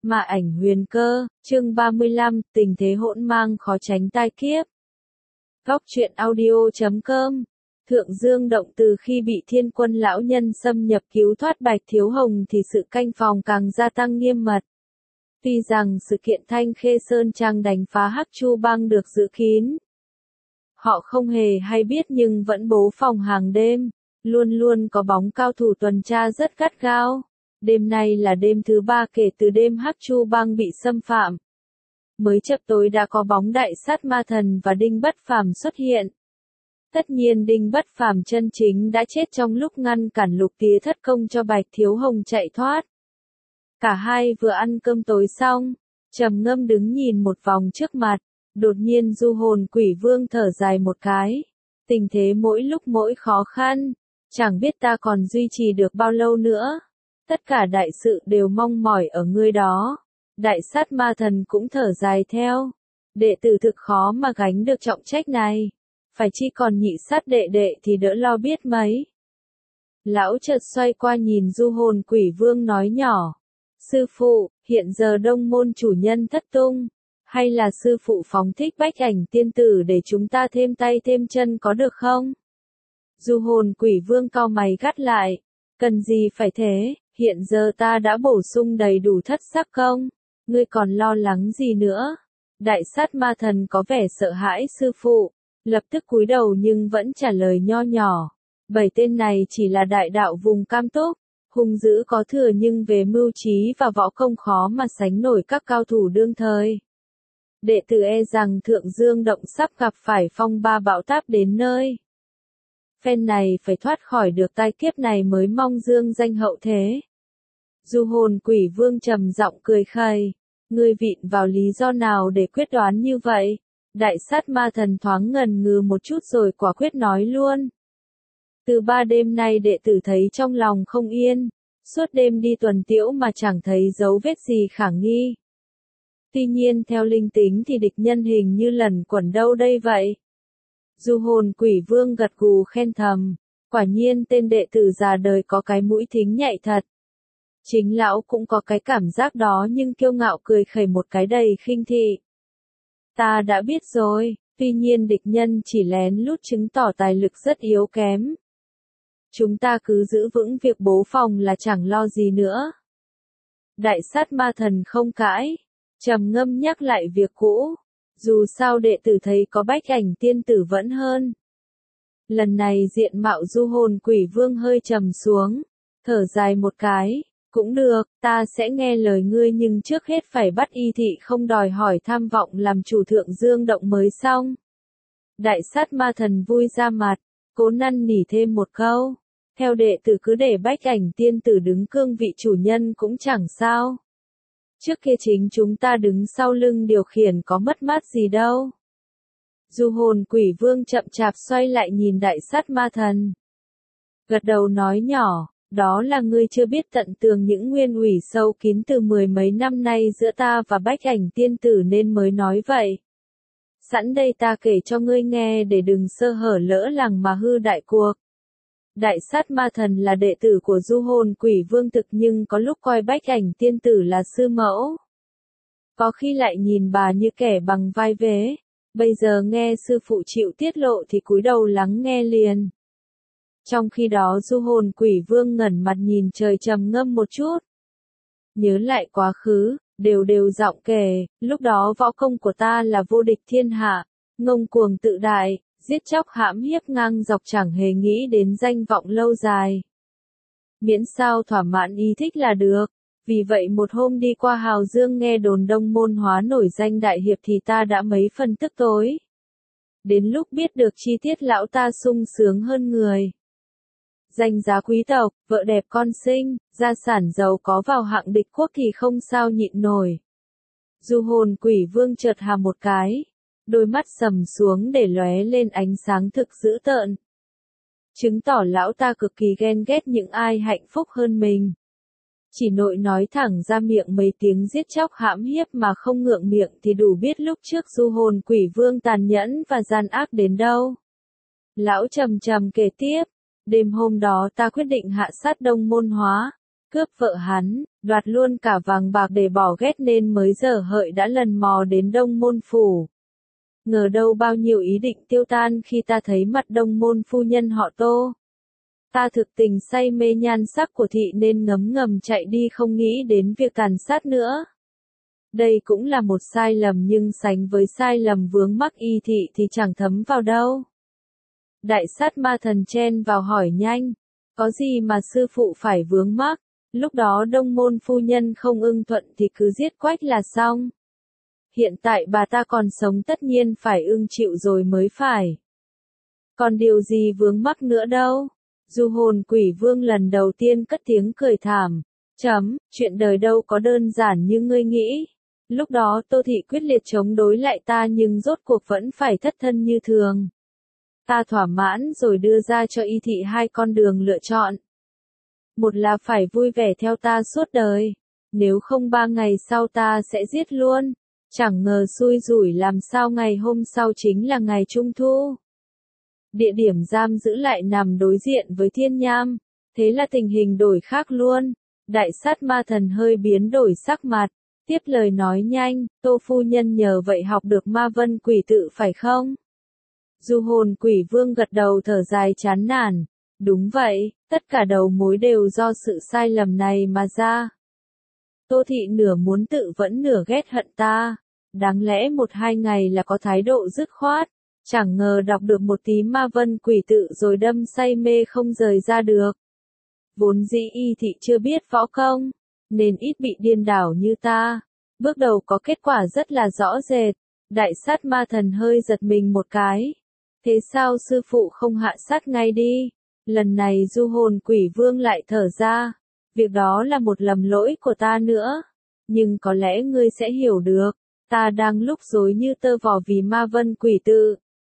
Ma ảnh huyền cơ, chương 35, tình thế hỗn mang khó tránh tai kiếp. Góc truyện audio.com. Thượng Dương Động từ khi bị Thiên Quân lão nhân xâm nhập cứu thoát Bạch Thiếu Hồng thì sự canh phòng càng gia tăng nghiêm mật. Tuy rằng sự kiện Thanh Khê Sơn Trang đánh phá Hắc Chu Bang được giữ kín, họ không hề hay biết nhưng vẫn bố phòng hàng đêm, luôn luôn có bóng cao thủ tuần tra rất gắt gao. Đêm nay là đêm thứ 3 kể từ đêm Hắc Chu Bang bị xâm phạm. Mới chập tối đã có bóng Đại Sát Ma Thần và Đinh Bất Phàm xuất hiện. Tất nhiên Đinh Bất Phàm chân chính đã chết trong lúc ngăn cản Lục Tía thất công cho Bạch Thiếu Hồng chạy thoát. Cả hai vừa ăn cơm tối xong, trầm ngâm đứng nhìn một vòng trước mặt, đột nhiên Du Hồn Quỷ Vương thở dài một cái. Tình thế mỗi lúc mỗi khó khăn, chẳng biết ta còn duy trì được bao lâu nữa. Tất cả đại sự đều mong mỏi ở ngươi đó. Đại Sát Ma Thần cũng thở dài theo. Đệ tử thực khó mà gánh được trọng trách này. Phải chi còn nhị sát đệ đệ thì đỡ lo biết mấy. Lão chợt xoay qua nhìn Du Hồn Quỷ Vương nói nhỏ. Sư phụ, hiện giờ Đông Môn chủ nhân thất tung. Hay là sư phụ phóng thích Bách Ảnh tiên tử để chúng ta thêm tay thêm chân có được không? Du Hồn Quỷ Vương cau mày gắt lại. Cần gì phải thế, hiện giờ ta đã bổ sung đầy đủ thất sắc công. Ngươi còn lo lắng gì nữa? Đại Sát Ma Thần có vẻ sợ hãi sư phụ, lập tức cúi đầu nhưng vẫn trả lời nho nhỏ. 7 tên này chỉ là đại đạo vùng Cam Túc, hung dữ có thừa nhưng về mưu trí và võ công khó mà sánh nổi các cao thủ đương thời. Đệ tử e rằng Thượng Dương Động sắp gặp phải phong ba bão táp đến nơi. Phen này phải thoát khỏi được tai kiếp này mới mong dương danh hậu thế. Du Hồn Quỷ Vương trầm giọng cười khẩy. Ngươi vịn vào lý do nào để quyết đoán như vậy? Đại Sát Ma Thần thoáng ngần ngừ một chút rồi quả quyết nói luôn. Từ 3 đêm nay đệ tử thấy trong lòng không yên. Suốt đêm đi tuần tiễu mà chẳng thấy dấu vết gì khả nghi. Tuy nhiên theo linh tính thì địch nhân hình như lẩn quẩn đâu đây vậy? Du Hồn Quỷ Vương gật gù khen thầm. Quả nhiên tên đệ tử già đời có cái mũi thính nhạy thật. Chính lão cũng có cái cảm giác đó nhưng kiêu ngạo cười khẩy một cái đầy khinh thị. Ta đã biết rồi, tuy nhiên địch nhân chỉ lén lút chứng tỏ tài lực rất yếu kém. Chúng ta cứ giữ vững việc bố phòng là chẳng lo gì nữa. Đại Sát Ma Thần không cãi, trầm ngâm nhắc lại việc cũ. Dù sao đệ tử thấy có Bách Ảnh tiên tử vẫn hơn. Lần này diện mạo Du Hồn Quỷ Vương hơi trầm xuống, thở dài một cái. Cũng được, ta sẽ nghe lời ngươi nhưng trước hết phải bắt Y Thị không đòi hỏi tham vọng làm chủ Thượng Dương Động mới xong. Đại Sát Ma Thần vui ra mặt, cố năn nỉ thêm một câu. Theo đệ tử cứ để Bách Ảnh tiên tử đứng cương vị chủ nhân cũng chẳng sao. Trước kia chính chúng ta đứng sau lưng điều khiển có mất mát gì đâu. Du Hồn Quỷ Vương chậm chạp xoay lại nhìn Đại Sát Ma Thần. Gật đầu nói nhỏ. Đó là ngươi chưa biết tận tường những nguyên ủy sâu kín từ 10 mấy năm nay giữa ta và Bách Ảnh tiên tử nên mới nói vậy. Sẵn đây ta kể cho ngươi nghe để đừng sơ hở lỡ làng mà hư đại cuộc. Đại Sát Ma Thần là đệ tử của Du Hồn Quỷ Vương thực nhưng có lúc coi Bách Ảnh tiên tử là sư mẫu. Có khi lại nhìn bà như kẻ bằng vai vế. Bây giờ nghe sư phụ chịu tiết lộ thì cúi đầu lắng nghe liền. Trong khi đó Du Hồn Quỷ Vương ngẩn mặt nhìn trời trầm ngâm một chút. Nhớ lại quá khứ, đều giọng kể, lúc đó võ công của ta là vô địch thiên hạ, ngông cuồng tự đại, giết chóc hãm hiếp ngang dọc chẳng hề nghĩ đến danh vọng lâu dài. Miễn sao thỏa mãn ý thích là được, vì vậy một hôm đi qua Hào Dương nghe đồn Đông Môn Hóa nổi danh đại hiệp thì ta đã mấy phần tức tối. Đến lúc biết được chi tiết lão ta sung sướng hơn người. Danh giá quý tộc, vợ đẹp con sinh, gia sản giàu có vào hạng địch quốc thì không sao nhịn nổi. Du Hồn Quỷ Vương chợt hà một cái, đôi mắt sầm xuống để lóe lên ánh sáng thực dữ tợn. Chứng tỏ lão ta cực kỳ ghen ghét những ai hạnh phúc hơn mình. Chỉ nội nói thẳng ra miệng mấy tiếng giết chóc hãm hiếp mà không ngượng miệng thì đủ biết lúc trước Du Hồn Quỷ Vương tàn nhẫn và gian ác đến đâu. Lão trầm trầm kể tiếp. Đêm hôm đó ta quyết định hạ sát Đông Môn Hóa. cướp vợ hắn, đoạt luôn cả vàng bạc để bỏ ghét nên mới dở hợi đã lần mò đến Đông Môn Phủ. Ngờ đâu bao nhiêu ý định tiêu tan khi ta thấy mặt Đông Môn phu nhân họ Tô. Ta thực tình say mê nhan sắc của thị nên ngấm ngầm chạy đi không nghĩ đến việc tàn sát nữa. Đây cũng là một sai lầm nhưng sánh với sai lầm vướng mắc y thị thì chẳng thấm vào đâu. Đại sát ma thần chen vào hỏi nhanh, có gì mà sư phụ phải vướng mắc, lúc đó Đông Môn phu nhân không ưng thuận thì cứ giết Quách là xong. Hiện tại bà ta còn sống tất nhiên phải ưng chịu rồi mới phải. Còn điều gì vướng mắc nữa đâu. Du Hồn Quỷ Vương lần đầu tiên cất tiếng cười thảm. Chuyện đời đâu có đơn giản như ngươi nghĩ. Lúc đó Tô Thị quyết liệt chống đối lại ta nhưng rốt cuộc vẫn phải thất thân như thường. Ta thỏa mãn rồi đưa ra cho y thị hai con đường lựa chọn. Một là phải vui vẻ theo ta suốt đời. Nếu không 3 ngày sau ta sẽ giết luôn. Chẳng ngờ xui rủi làm sao ngày hôm sau chính là ngày Trung Thu. Địa điểm giam giữ lại nằm đối diện với Thiên Nham. Thế là tình hình đổi khác luôn. Đại sát ma thần hơi biến đổi sắc mặt. Tiếp lời nói nhanh, Tô phu nhân nhờ vậy học được ma vân quỷ tự phải không? Du Hồn Quỷ Vương gật đầu thở dài chán nản. Đúng vậy, tất cả đầu mối đều do sự sai lầm này mà ra. Tô Thị nửa muốn tự vẫn nửa ghét hận ta. Đáng lẽ 1-2 ngày là có thái độ dứt khoát. Chẳng ngờ đọc được một tí ma vân quỷ tự rồi đâm say mê không rời ra được. Vốn dĩ y thị chưa biết võ công, nên ít bị điên đảo như ta. Bước đầu có kết quả rất là rõ rệt. Đại sát ma thần hơi giật mình một cái. Thế sao sư phụ không hạ sát ngay đi? Lần này Du Hồn Quỷ Vương lại thở ra. Việc đó là một lầm lỗi của ta nữa. Nhưng có lẽ ngươi sẽ hiểu được. Ta đang lúc rối như tơ vò vì ma vân quỷ tự.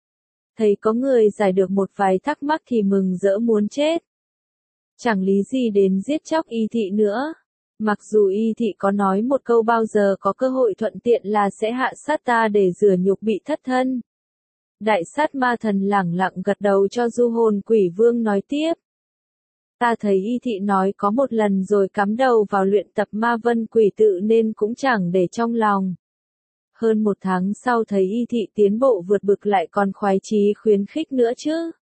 Thấy có người giải được một vài thắc mắc thì mừng rỡ muốn chết. Chẳng lý gì đến giết chóc y thị nữa. Mặc dù y thị có nói một câu bao giờ có cơ hội thuận tiện là sẽ hạ sát ta để rửa nhục bị thất thân. Đại sát ma thần lẳng lặng gật đầu cho Du Hồn Quỷ Vương nói tiếp. Ta thấy y thị nói có một lần rồi cắm đầu vào luyện tập ma vân quỷ tự nên cũng chẳng để trong lòng. Hơn 1 tháng sau thấy y thị tiến bộ vượt bực lại còn khoái chí khuyến khích nữa chứ.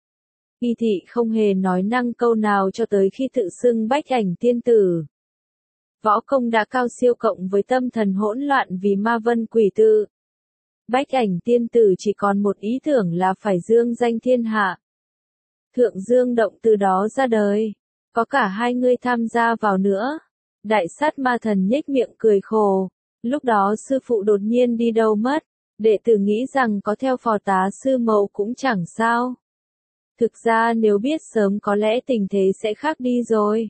Y thị không hề nói năng câu nào cho tới khi tự xưng Bách Ảnh tiên tử. Võ công đã cao siêu cộng với tâm thần hỗn loạn vì ma vân quỷ tự. Bách Ảnh tiên tử chỉ còn một ý tưởng là phải dương danh thiên hạ. Thượng Dương Động từ đó ra đời. Có cả hai người tham gia vào nữa. Đại sát ma thần nhếch miệng cười khổ. Lúc đó sư phụ đột nhiên đi đâu mất. Đệ tử nghĩ rằng có theo phò tá sư mẫu cũng chẳng sao. Thực ra nếu biết sớm có lẽ tình thế sẽ khác đi rồi.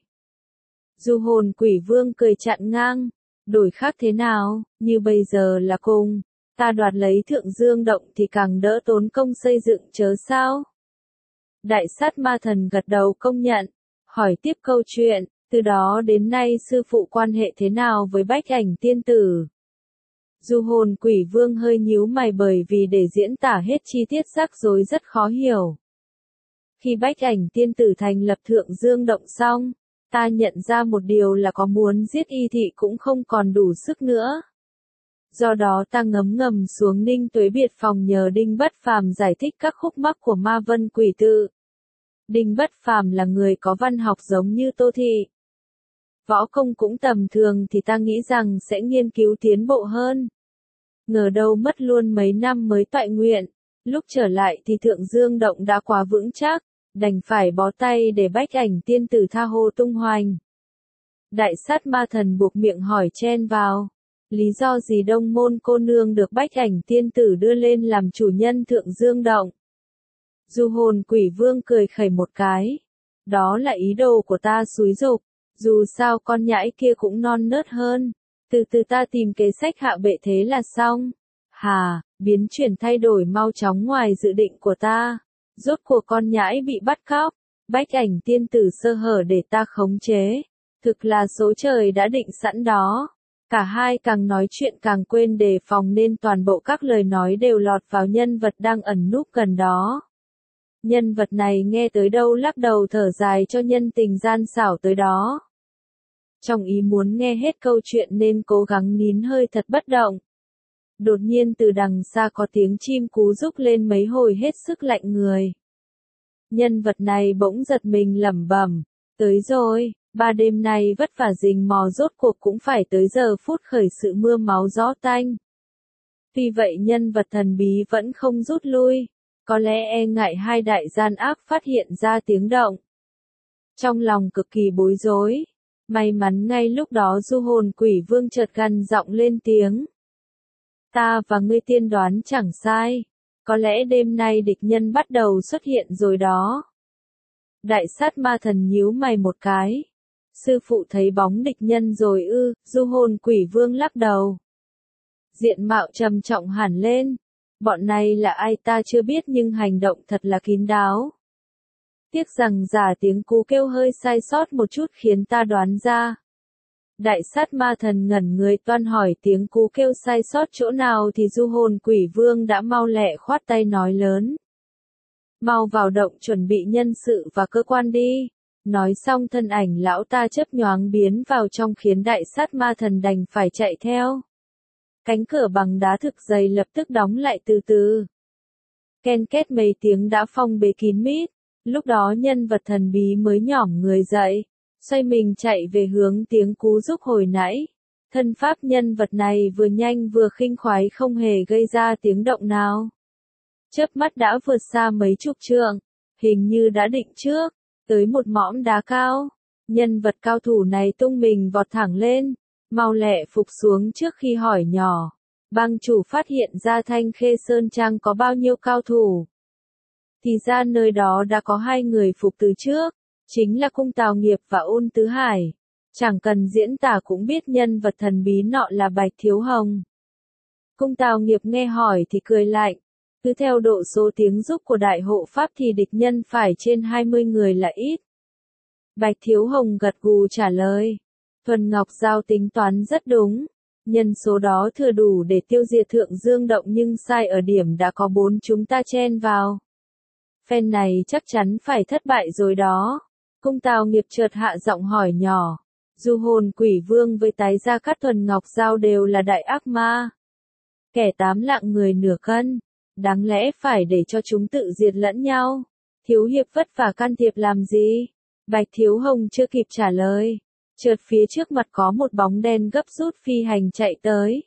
Du Hồn Quỷ Vương cười chặn ngang. Đổi khác thế nào, như bây giờ là cùng. Ta đoạt lấy Thượng Dương Động thì càng đỡ tốn công xây dựng chớ sao. Đại sát ma thần gật đầu công nhận. Hỏi tiếp câu chuyện, từ đó đến nay sư phụ quan hệ thế nào với Bách Ảnh tiên tử? Du Hồn Quỷ Vương hơi nhíu mày bởi vì để diễn tả hết chi tiết rắc rối rất khó hiểu. Khi Bách Ảnh tiên tử thành lập Thượng Dương Động xong, ta nhận ra một điều là có muốn giết y thị cũng không còn đủ sức nữa. Do đó ta ngấm ngầm xuống Ninh Tuế Biệt phòng nhờ Đinh Bất Phàm giải thích các khúc mắc của ma vân quỷ tự. Đinh Bất Phàm là người có văn học giống như Tô Thị. Võ công cũng tầm thường thì ta nghĩ rằng sẽ nghiên cứu tiến bộ hơn. Ngờ đâu mất luôn mấy năm mới toại nguyện. Lúc trở lại thì Thượng Dương Động đã quá vững chắc, đành phải bó tay để Bách Ảnh tiên tử tha hồ tung hoành. Đại sát ma thần buộc miệng hỏi chen vào. Lý do gì Đông Môn cô nương được Bách Ảnh tiên tử đưa lên làm chủ nhân Thượng Dương Động? Du Hồn Quỷ Vương cười khẩy một cái. Đó là ý đồ của ta xúi giục. Dù sao con nhãi kia cũng non nớt hơn. Từ từ ta tìm kế sách hạ bệ thế là xong. Hà, biến chuyển thay đổi mau chóng ngoài dự định của ta. Rốt cuộc con nhãi bị bắt cóc. Bách Ảnh tiên tử sơ hở để ta khống chế. Thực là số trời đã định sẵn đó. Cả hai càng nói chuyện càng quên đề phòng nên toàn bộ các lời nói đều lọt vào nhân vật đang ẩn núp gần đó. Nhân vật này nghe tới đâu lắc đầu thở dài cho nhân tình gian xảo tới đó. Trong ý muốn nghe hết câu chuyện nên cố gắng nín hơi thật bất động. Đột nhiên từ đằng xa có tiếng chim cú rúc lên mấy hồi hết sức lạnh người. Nhân vật này bỗng giật mình lẩm bẩm, tới rồi, 3 đêm nay vất vả rình mò rốt cuộc cũng phải tới giờ phút khởi sự mưa máu gió tanh. Vì vậy nhân vật thần bí vẫn không rút lui, có lẽ e ngại hai đại gian ác phát hiện ra tiếng động. Trong lòng cực kỳ bối rối, may mắn ngay lúc đó du hồn quỷ vương chợt gằn giọng lên tiếng. Ta và ngươi tiên đoán chẳng sai, có lẽ đêm nay địch nhân bắt đầu xuất hiện rồi đó. Đại sát ma thần nhíu mày một cái. Sư phụ thấy bóng địch nhân rồi ư, du hồn quỷ vương lắc đầu. Diện mạo trầm trọng hẳn lên. Bọn này là ai ta chưa biết nhưng hành động thật là kín đáo. Tiếc rằng giả tiếng cú kêu hơi sai sót một chút khiến ta đoán ra. Đại sát ma thần ngẩn người toan hỏi tiếng cú kêu sai sót chỗ nào thì du hồn quỷ vương đã mau lẹ khoát tay nói lớn. Mau vào động chuẩn bị nhân sự và cơ quan đi. Nói xong thân ảnh lão ta chớp nhoáng biến vào trong khiến đại sát ma thần đành phải chạy theo. Cánh cửa bằng đá thực dày lập tức đóng lại từ từ. Ken két mấy tiếng đã phong bế kín mít. Lúc đó nhân vật thần bí mới nhỏm người dậy, xoay mình chạy về hướng tiếng cú rúc hồi nãy. Thân pháp nhân vật này vừa nhanh vừa khinh khoái không hề gây ra tiếng động nào. Chớp mắt đã vượt xa mấy chục trượng, hình như đã định trước, tới một mỏm đá cao. Nhân vật cao thủ này tung mình vọt thẳng lên, mau lẹ phục xuống trước khi hỏi nhỏ. Bang chủ phát hiện ra Thanh Khê Sơn Trang có bao nhiêu cao thủ. Thì ra nơi đó đã có 2 người phục từ trước, chính là Cung Tào Nghiệp và Ôn Tứ Hải. Chẳng cần diễn tả cũng biết nhân vật thần bí nọ là Bạch Thiếu Hồng. Cung Tào Nghiệp nghe hỏi thì cười lạnh, cứ theo độ số tiếng giúp của đại hộ pháp thì địch nhân phải trên 20 người là ít. Bạch Thiếu Hồng gật gù trả lời, Thuần Ngọc Giao tính toán rất đúng. Nhân số đó thừa đủ để tiêu diệt Thượng Dương Động nhưng sai ở điểm đã có 4 chúng ta chen vào. Phen này chắc chắn phải thất bại rồi đó. Cung Tào Nghiệp chợt hạ giọng hỏi nhỏ. Du hồn quỷ vương với tái gia Cát Thuần Ngọc Giao đều là đại ác ma. Kẻ 8 lạng người nửa cân. Đáng lẽ phải để cho chúng tự diệt lẫn nhau. Thiếu hiệp vất vả can thiệp làm gì? Bạch Thiếu Hồng chưa kịp trả lời. Chợt phía trước mặt có một bóng đen gấp rút phi hành chạy tới.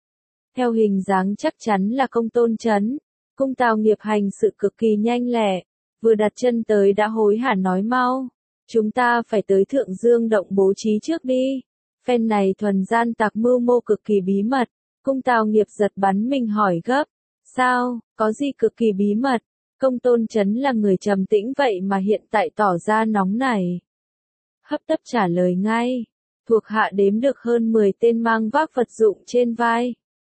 Theo hình dáng chắc chắn là Công Tôn Chấn. Cung Tào Nghiệp hành sự cực kỳ nhanh lẹ, vừa đặt chân tới đã hối hả nói mau. Chúng ta phải tới Thượng Dương Động bố trí trước đi. Phen này thuần gian tặc mưu mô cực kỳ bí mật. Cung Tào Nghiệp giật bắn mình hỏi gấp. Sao, có gì cực kỳ bí mật? Công Tôn Chấn là người trầm tĩnh vậy mà hiện tại tỏ ra nóng nảy. Hấp tấp trả lời ngay. Thuộc hạ đếm được hơn 10 tên mang vác vật dụng trên vai.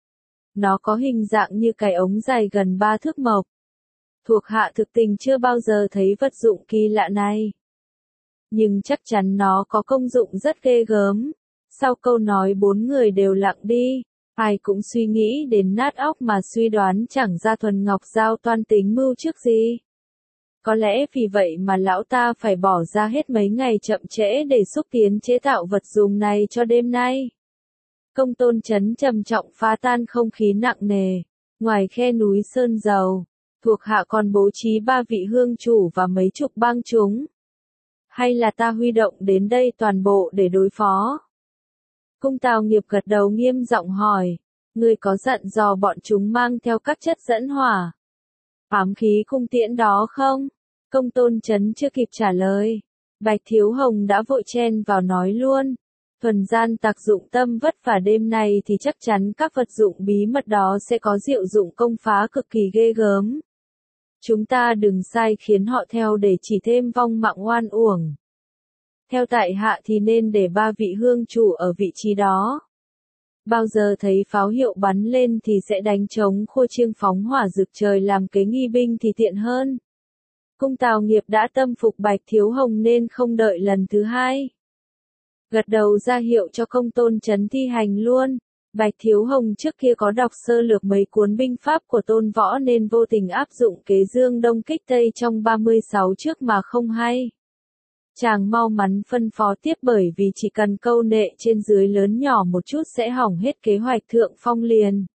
Nó có hình dạng như cái ống dài gần 3 thước mộc. Thuộc hạ thực tình chưa bao giờ thấy vật dụng kỳ lạ này. Nhưng chắc chắn nó có công dụng rất ghê gớm. Sau câu nói 4 người đều lặng đi. Ai cũng suy nghĩ đến nát óc mà suy đoán chẳng ra Thuần Ngọc Giao toan tính mưu trước gì. Có lẽ vì vậy mà lão ta phải bỏ ra hết mấy ngày chậm trễ để xúc tiến chế tạo vật dùng này cho đêm nay. Công Tôn Chấn trầm trọng phá tan không khí nặng nề. Ngoài khe núi Sơn Dầu, thuộc hạ còn bố trí 3 vị hương chủ và mấy chục bang chúng. Hay là ta huy động đến đây toàn bộ để đối phó? Cung Tào Nghiệp gật đầu nghiêm giọng hỏi, ngươi có dặn dò bọn chúng mang theo các chất dẫn hỏa, ám khí cung tiễn đó không? Công Tôn Chấn chưa kịp trả lời. Bạch Thiếu Hồng đã vội chen vào nói luôn. Thuần gian tặc dụng tâm vất vả đêm nay thì chắc chắn các vật dụng bí mật đó sẽ có diệu dụng công phá cực kỳ ghê gớm. Chúng ta đừng sai khiến họ theo để chỉ thêm vong mạng oan uổng. Theo tại hạ thì nên để 3 vị hương chủ ở vị trí đó. Bao giờ thấy pháo hiệu bắn lên thì sẽ đánh trống khua chiêng phóng hỏa rực trời làm kế nghi binh thì tiện hơn. Cung Tào Nghiệp đã tâm phục Bạch Thiếu Hồng nên không đợi lần thứ hai. Gật đầu ra hiệu cho Công Tôn Chấn thi hành luôn. Bạch Thiếu Hồng trước kia có đọc sơ lược mấy cuốn binh pháp của Tôn Võ nên vô tình áp dụng kế Dương Đông kích Tây trong 36 trước mà không hay. Chàng mau mắn phân phó tiếp bởi vì chỉ cần câu nệ trên dưới lớn nhỏ một chút sẽ hỏng hết kế hoạch Thượng Phong liền.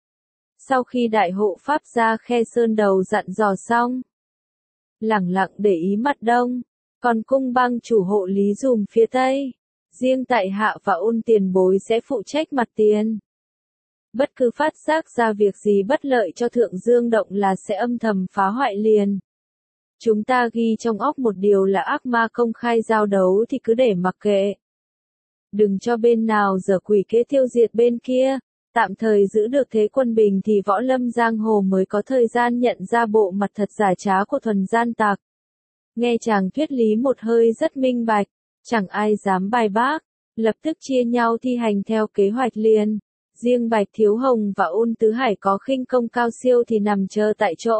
Sau khi đại hộ pháp ra Khe Sơn đầu dặn dò xong, lẳng lặng để ý mặt đông, còn cung bang chủ hộ lý dùm phía tây, riêng tại hạ và Ôn tiền bối sẽ phụ trách mặt tiền. Bất cứ phát giác ra việc gì bất lợi cho Thượng Dương Động là sẽ âm thầm phá hoại liền. Chúng ta ghi trong óc một điều là ác ma công khai giao đấu thì cứ để mặc kệ. Đừng cho bên nào giở quỷ kế tiêu diệt bên kia, tạm thời giữ được thế quân bình thì võ lâm giang hồ mới có thời gian nhận ra bộ mặt thật giả trá của thuần gian tặc. Nghe chàng thuyết lý một hơi rất minh bạch, chẳng ai dám bài bác, lập tức chia nhau thi hành theo kế hoạch liền. Riêng Bạch Thiếu Hồng và Ôn Tứ Hải có khinh công cao siêu thì nằm chờ tại chỗ.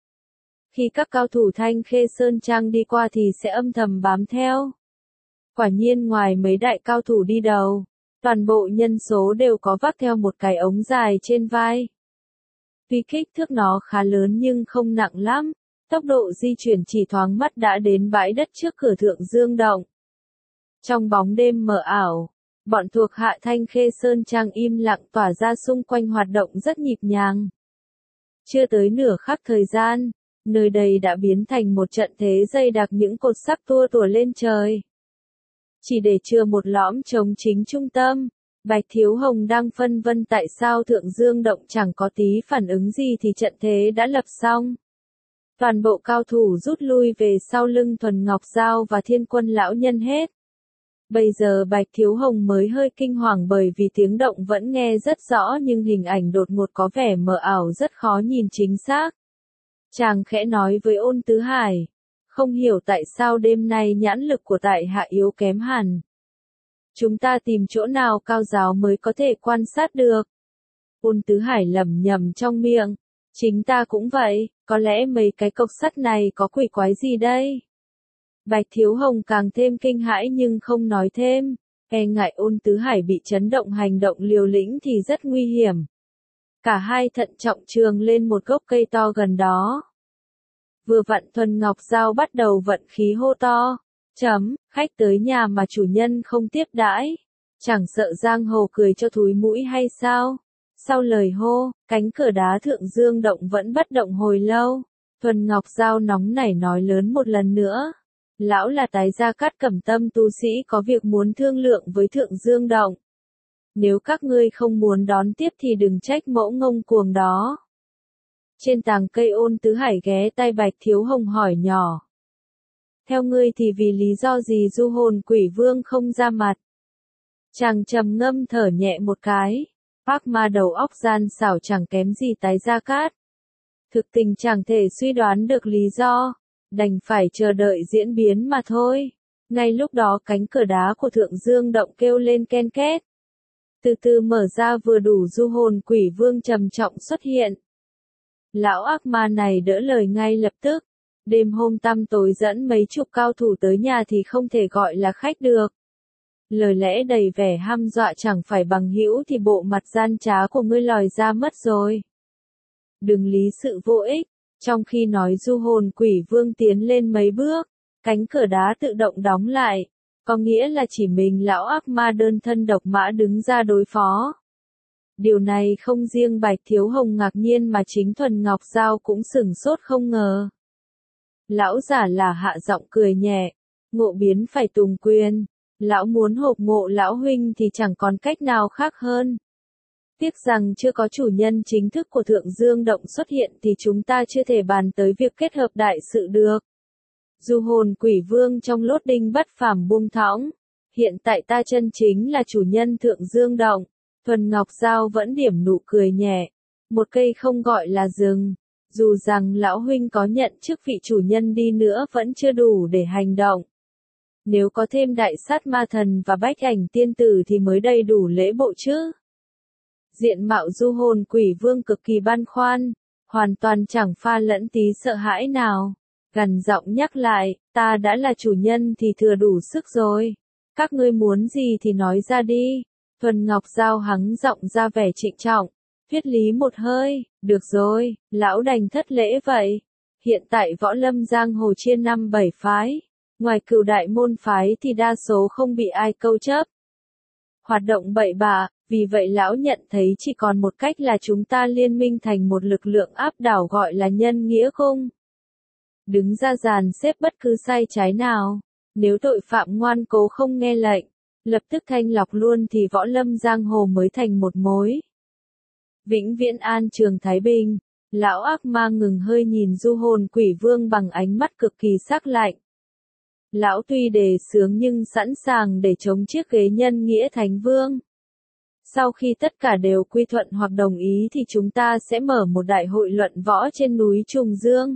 Khi các cao thủ Thanh Khê Sơn Trang đi qua thì sẽ âm thầm bám theo. Quả nhiên ngoài mấy đại cao thủ đi đầu, toàn bộ nhân số đều có vác theo một cái ống dài trên vai. Tuy kích thước nó khá lớn nhưng không nặng lắm, tốc độ di chuyển chỉ thoáng mắt đã đến bãi đất trước cửa Thượng Dương Động. Trong bóng đêm mờ ảo, bọn thuộc hạ Thanh Khê Sơn Trang im lặng tỏa ra xung quanh hoạt động rất nhịp nhàng. Chưa tới nửa khắc thời gian, nơi đây đã biến thành một trận thế dày đặc những cột sắt tua tủa lên trời. Chỉ để chừa một lõm trống chính trung tâm, Bạch Thiếu Hồng đang phân vân tại sao Thượng Dương Động chẳng có tí phản ứng gì thì trận thế đã lập xong. Toàn bộ cao thủ rút lui về sau lưng Thuần Ngọc Giao và Thiên Quân lão nhân hết. Bây giờ Bạch Thiếu Hồng mới hơi kinh hoàng bởi vì tiếng động vẫn nghe rất rõ nhưng hình ảnh đột ngột có vẻ mờ ảo rất khó nhìn chính xác. Chàng khẽ nói với Ôn Tứ Hải, không hiểu tại sao đêm nay nhãn lực của tại hạ yếu kém hẳn. Chúng ta tìm chỗ nào cao giáo mới có thể quan sát được. Ôn Tứ Hải lẩm nhẩm trong miệng, chính ta cũng vậy, có lẽ mấy cái cọc sắt này có quỷ quái gì đây? Bạch Thiếu Hồng càng thêm kinh hãi nhưng không nói thêm, e ngại Ôn Tứ Hải bị chấn động hành động liều lĩnh thì rất nguy hiểm. Cả hai thận trọng trường lên một gốc cây to gần đó. Vừa vặn Thuần Ngọc Giao bắt đầu vận khí hô to, khách tới nhà mà chủ nhân không tiếp đãi, chẳng sợ giang hồ cười cho thúi mũi hay sao? Sau lời hô, cánh cửa đá Thượng Dương Động vẫn bất động hồi lâu, Thuần Ngọc Giao nóng nảy nói lớn một lần nữa. Lão là Tái Gia Cát Cẩm Tâm tu sĩ có việc muốn thương lượng với Thượng Dương Động. Nếu các ngươi không muốn đón tiếp thì đừng trách mẫu ngông cuồng đó. Trên tàng cây Ôn Tứ Hải ghé tai Bạch Thiếu Hồng hỏi nhỏ. Theo ngươi thì vì lý do gì Du Hồn Quỷ Vương không ra mặt? Chàng trầm ngâm thở nhẹ một cái. Ác ma đầu óc gian xảo chẳng kém gì Tái Gia Cát. Thực tình chẳng thể suy đoán được lý do. Đành phải chờ đợi diễn biến mà thôi. Ngay lúc đó cánh cửa đá của Thượng Dương Động kêu lên ken két. Từ từ mở ra vừa đủ Du Hồn Quỷ Vương trầm trọng xuất hiện. Lão ác ma này đỡ lời ngay lập tức. Đêm hôm tăm tối dẫn mấy chục cao thủ tới nhà thì không thể gọi là khách được. Lời lẽ đầy vẻ hăm dọa chẳng phải bằng hữu thì bộ mặt gian trá của ngươi lòi ra mất rồi. Đừng lý sự vô ích. Trong khi nói Du Hồn Quỷ Vương tiến lên mấy bước, cánh cửa đá tự động đóng lại, có nghĩa là chỉ mình lão ác ma đơn thân độc mã đứng ra đối phó. Điều này không riêng Bạch Thiếu Hồng ngạc nhiên mà chính Thuần Ngọc Giao cũng sửng sốt không ngờ. Lão giả là hạ giọng cười nhẹ, ngộ biến phải tùng quyền, lão muốn hộp ngộ lão huynh thì chẳng còn cách nào khác hơn. Tiếc rằng chưa có chủ nhân chính thức của Thượng Dương Động xuất hiện thì chúng ta chưa thể bàn tới việc kết hợp đại sự được. Du Hồn Quỷ Vương trong lốt đinh bất phàm buông thõng. Hiện tại ta chân chính là chủ nhân Thượng Dương Động. Thuần Ngọc Giao vẫn điểm nụ cười nhẹ. Một cây không gọi là rừng. Dù rằng lão huynh có nhận chức vị chủ nhân đi nữa vẫn chưa đủ để hành động. Nếu có thêm đại sát ma thần và bách ảnh tiên tử thì mới đầy đủ lễ bộ chứ. Diện mạo Du Hồn Quỷ Vương cực kỳ băn khoăn, hoàn toàn chẳng pha lẫn tí sợ hãi nào. Gằn giọng nhắc lại, ta đã là chủ nhân thì thừa đủ sức rồi. Các ngươi muốn gì thì nói ra đi. Thuần Ngọc Giao hắng giọng ra vẻ trịnh trọng. Viết lý một hơi, được rồi, lão đành thất lễ vậy. Hiện tại võ lâm giang hồ chia 5-7 phái. Ngoài Cửu đại môn phái thì đa số không bị ai câu chấp. Hoạt động bậy bạ, vì vậy lão nhận thấy chỉ còn một cách là chúng ta liên minh thành một lực lượng áp đảo gọi là nhân nghĩa cung. Đứng ra dàn xếp bất cứ sai trái nào. Nếu tội phạm ngoan cố không nghe lệnh, lập tức thanh lọc luôn thì võ lâm giang hồ mới thành một mối. Vĩnh viễn an trường Thái Bình. Lão ác ma ngừng hơi nhìn du hồn quỷ vương bằng ánh mắt cực kỳ sắc lạnh. Lão tuy đề xướng nhưng sẵn sàng để chống chiếc ghế nhân nghĩa thánh vương. Sau khi tất cả đều quy thuận hoặc đồng ý thì chúng ta sẽ mở một đại hội luận võ trên núi Trùng Dương.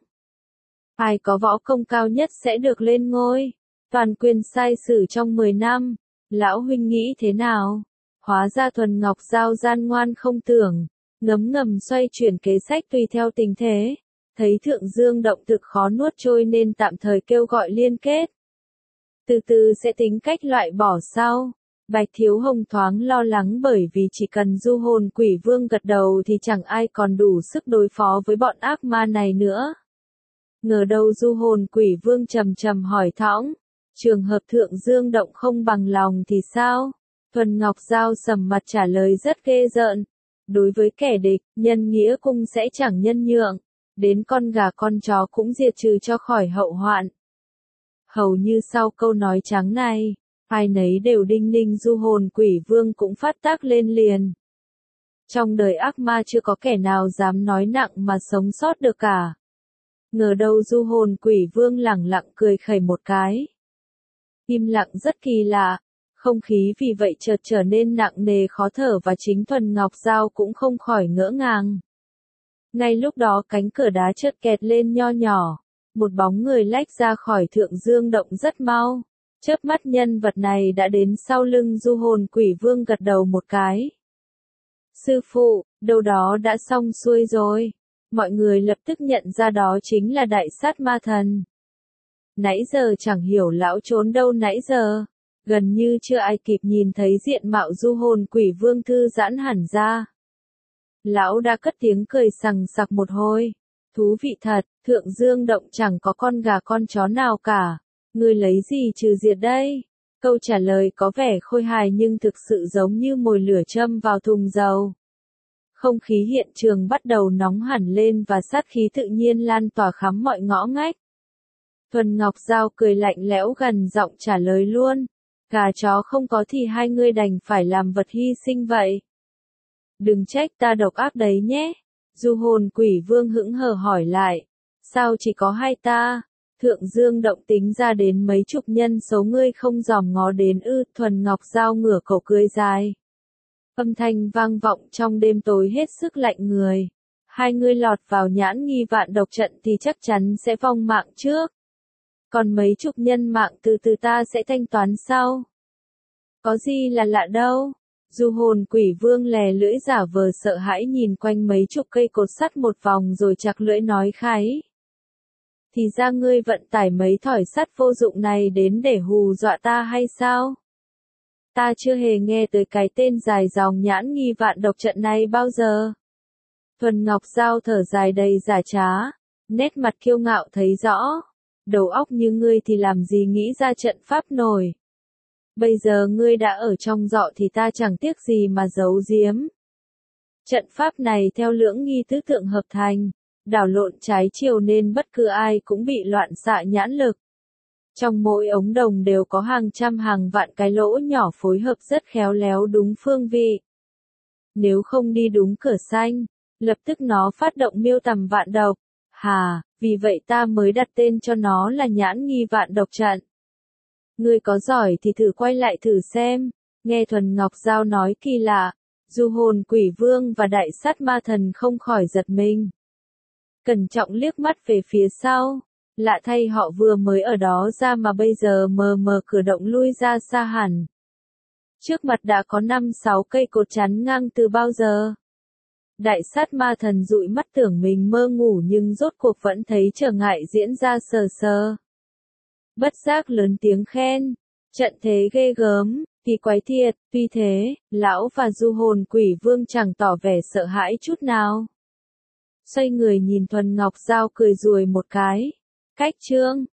Ai có võ công cao nhất sẽ được lên ngôi. Toàn quyền sai sử trong 10 năm. Lão huynh nghĩ thế nào? Hóa ra Thuần Ngọc Giao gian ngoan không tưởng. Ngấm ngầm xoay chuyển kế sách tùy theo tình thế. Thấy Thượng Dương động thực khó nuốt trôi nên tạm thời kêu gọi liên kết. Từ từ sẽ tính cách loại bỏ sau. Bạch Thiếu Hồng thoáng lo lắng bởi vì chỉ cần du hồn quỷ vương gật đầu thì chẳng ai còn đủ sức đối phó với bọn ác ma này nữa. Ngờ đâu du hồn quỷ vương trầm trầm hỏi thõng. Trường hợp Thượng Dương động không bằng lòng thì sao? Thuần Ngọc Giao sầm mặt trả lời rất ghê rợn. Đối với kẻ địch, nhân nghĩa cung sẽ chẳng nhân nhượng. Đến con gà con chó cũng diệt trừ cho khỏi hậu hoạn. Hầu như sau câu nói trắng này, ai nấy đều đinh ninh du hồn quỷ vương cũng phát tác lên liền. Trong đời ác ma chưa có kẻ nào dám nói nặng mà sống sót được cả. Ngờ đâu du hồn quỷ vương lẳng lặng cười khẩy một cái. Im lặng rất kỳ lạ, không khí vì vậy chợt trở nên nặng nề khó thở và chính Thuần Ngọc Giao cũng không khỏi ngỡ ngàng. Ngay lúc đó cánh cửa đá chợt kẹt lên nho nhỏ, một bóng người lách ra khỏi Thượng Dương động rất mau. Chớp mắt nhân vật này đã đến sau lưng du hồn quỷ vương gật đầu một cái. Sư phụ, đâu đó đã xong xuôi rồi. Mọi người lập tức nhận ra đó chính là đại sát ma thần. Nãy giờ chẳng hiểu lão trốn đâu nãy giờ. Gần như chưa ai kịp nhìn thấy diện mạo du hồn quỷ vương thư giãn hẳn ra. Lão đã cất tiếng cười sằng sặc một hồi. Thú vị thật, Thượng Dương động chẳng có con gà con chó nào cả. Ngươi lấy gì trừ diệt đây? Câu trả lời có vẻ khôi hài nhưng thực sự giống như mồi lửa châm vào thùng dầu. Không khí hiện trường bắt đầu nóng hẳn lên và sát khí tự nhiên lan tỏa khắp mọi ngõ ngách. Thuần Ngọc Giao cười lạnh lẽo gần giọng trả lời luôn. Gà chó không có thì hai ngươi đành phải làm vật hy sinh vậy. Đừng trách ta độc ác đấy nhé. Du hồn quỷ vương hững hờ hỏi lại. Sao chỉ có hai ta? Thượng Dương động tính ra đến mấy chục nhân số ngươi không dòm ngó đến ư. Thuần Ngọc Giao ngửa cổ cười dài. Âm thanh vang vọng trong đêm tối hết sức lạnh người. Hai ngươi lọt vào nhãn nghi vạn độc trận thì chắc chắn sẽ vong mạng trước. Còn mấy chục nhân mạng từ từ ta sẽ thanh toán sau. Có gì là lạ đâu. Du hồn quỷ vương lè lưỡi giả vờ sợ hãi nhìn quanh mấy chục cây cột sắt một vòng rồi chặt lưỡi nói khái. Thì ra ngươi vận tải mấy thỏi sắt vô dụng này đến để hù dọa ta hay sao? Ta chưa hề nghe tới cái tên dài dòng nhãn nghi vạn độc trận này bao giờ. Thuần Ngọc Giao thở dài đầy giả trá, nét mặt kiêu ngạo thấy rõ. Đầu óc như ngươi thì làm gì nghĩ ra trận pháp nổi. Bây giờ ngươi đã ở trong dọ thì ta chẳng tiếc gì mà giấu giếm. Trận pháp này theo lưỡng nghi tứ tượng hợp thành, đảo lộn trái chiều nên bất cứ ai cũng bị loạn xạ nhãn lực. Trong mỗi ống đồng đều có hàng trăm hàng vạn cái lỗ nhỏ phối hợp rất khéo léo đúng phương vị. Nếu không đi đúng cửa xanh, lập tức nó phát động miêu tầm vạn độc. Hà, vì vậy ta mới đặt tên cho nó là nhãn nghi vạn độc trận. Ngươi có giỏi thì thử quay lại thử xem. Nghe Thuần Ngọc Giao nói kỳ lạ, du hồn quỷ vương và đại sát ma thần không khỏi giật mình. Cẩn trọng liếc mắt về phía sau. Lạ thay họ vừa mới ở đó ra mà bây giờ mờ mờ cửa động lui ra xa hẳn. Trước mặt đã có 5-6 cây cột chắn ngang từ bao giờ. Đại sát ma thần dụi mắt tưởng mình mơ ngủ nhưng rốt cuộc vẫn thấy trở ngại diễn ra sờ sờ. Bất giác lớn tiếng khen. Trận thế ghê gớm, thì quái thiệt, tuy thế, lão và du hồn quỷ vương chẳng tỏ vẻ sợ hãi chút nào. Xoay người nhìn Thuần Ngọc Giao cười rùi một cái. Cách chương